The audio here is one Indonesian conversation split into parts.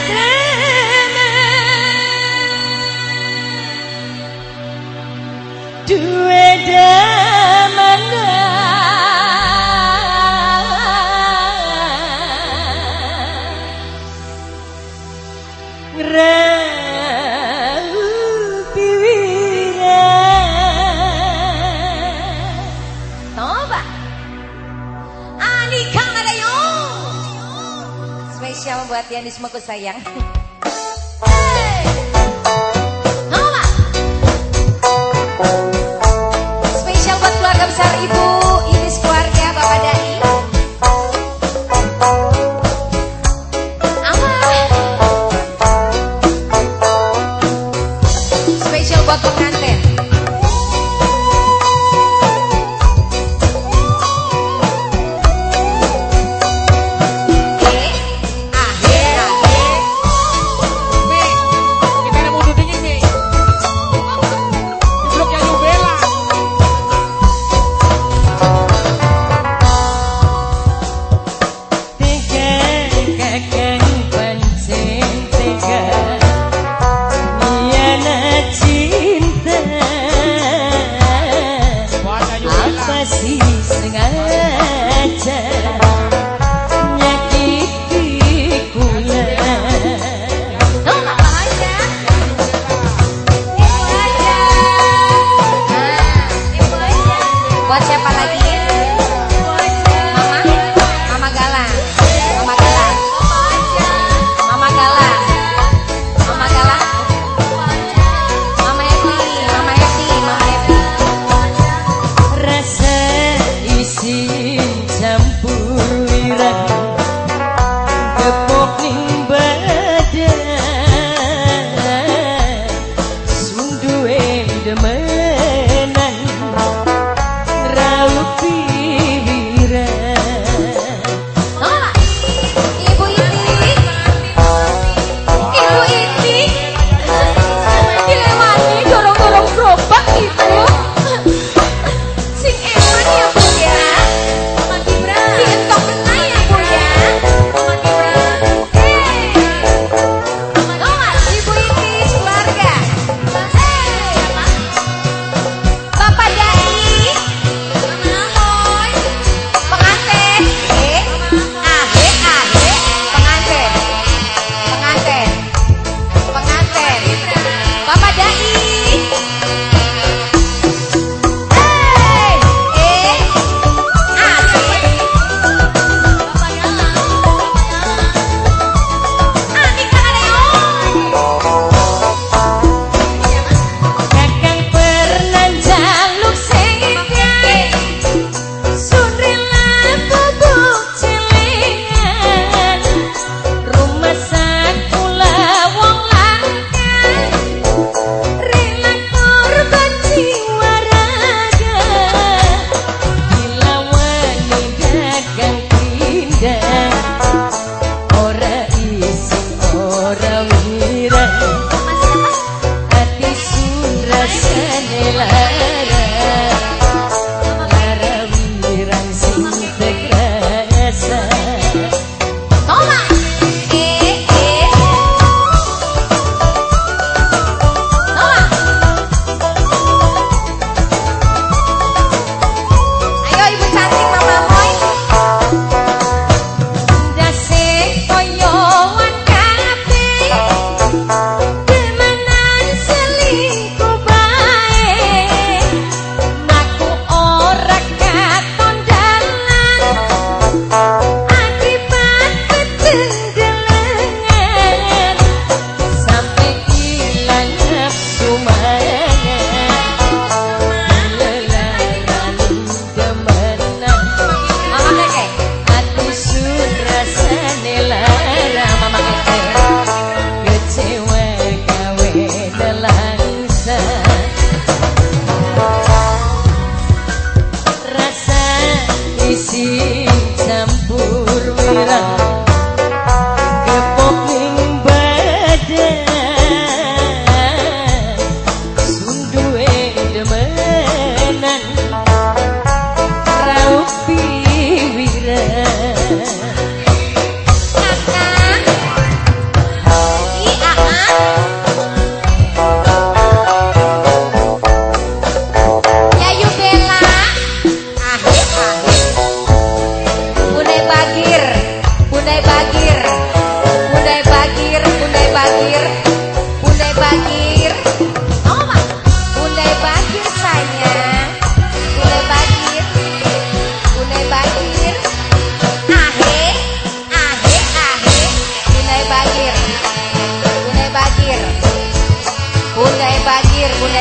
duwe damana spesial buat Yanis Maku sayang. Hey! Homa. Spesial buat keluarga besar Ibu Inis keluarga Bapak Dani. Spesial buat pengantin.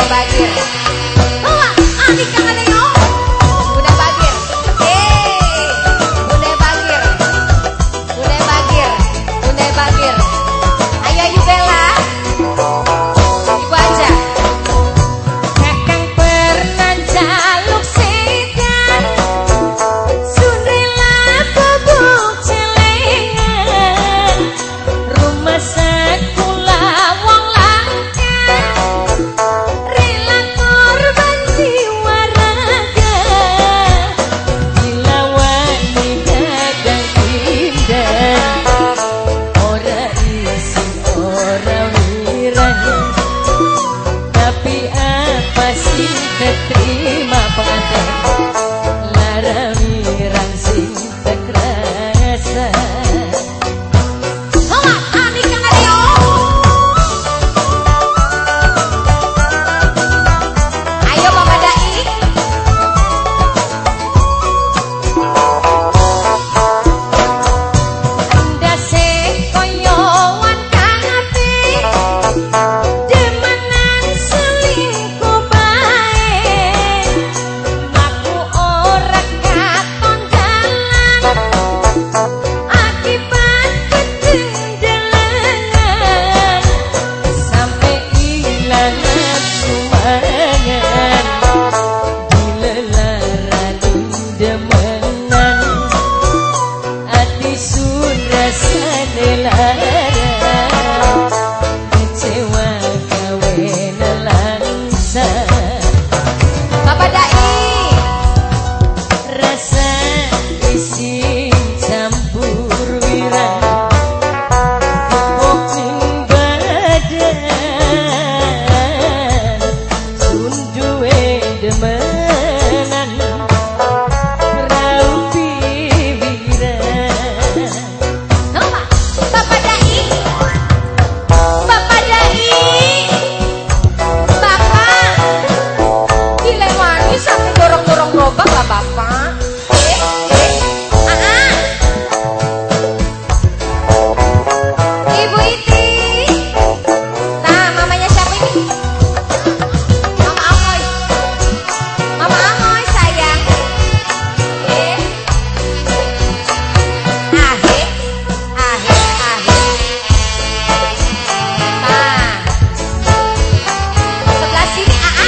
Bagir. Bawa adik yang ada yo. Bunda Bagir. Bunda Bagir. Bunda Bagir. Bunda Bagir. Ayo Ayu Bella. Ibu aja. Kakang pernah jaluk sedan. Sundela bubuk celengan. Rumah sekula wong langka. Rela korban jiwa raga. Dilawani dagang indah. Ora isin ora wirang. Tapi apa sih keterima pengantin. Lara wirang sing tekrasa. Bawa adik yang ada yo. Ayo Mama Dai. Andase koyo wan kabeh. Demenan selingkuh bae. Ngaku ora katon dalan. Akibat kecendelengan. Sampai ilang nafsu mangan. Dilelaranin demenan. Ati sun rasane lara. Kecewa kawin langsa. Bapak Dai. Rasa isin campur wirang. Kepokin badan. Sun duwe demenan. Raupi wirang. Bapak Dai. Bapak Dai. Bapak. Dilewani sampai dorong-dorong gerobak lah Bapak. Ibu Iti. Nah, mamanya siapa ini? Mama Amoy. Mama Amoy sayang. Ahe. Ahe. Nah. Sebelah sini Aa.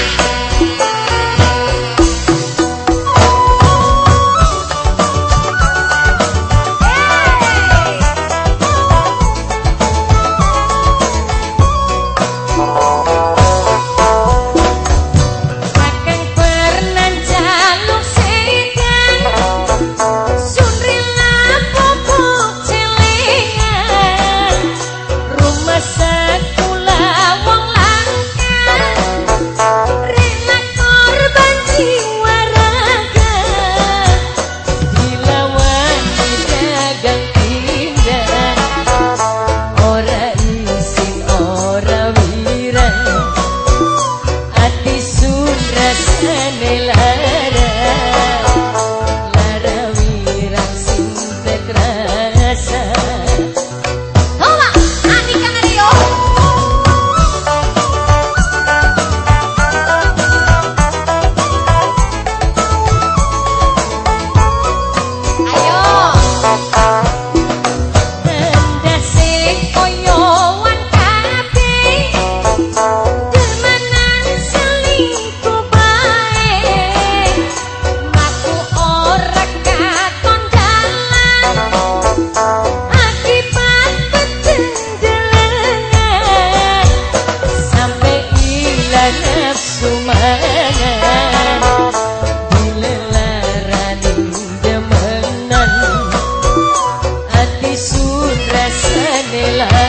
Kakang pernah jaluk sedan. Sundela bubuk celengan. Rumah sekula wong langka. Rela korban jiwa raga. Dilawani dagang indah. Ora isin ora wirang. Ati sun rasane lara. Lara wirang sing tekrasa. Bawa adik yang ada yo. Ayo. Andase koyo wan kabeh. Demenan selingkuh bae. Ngaku ora katon dalan. Akibat kecendelengan. Sampai ilang nafsu mangan. Dilelaranin demenan. Ati sun rasane lara.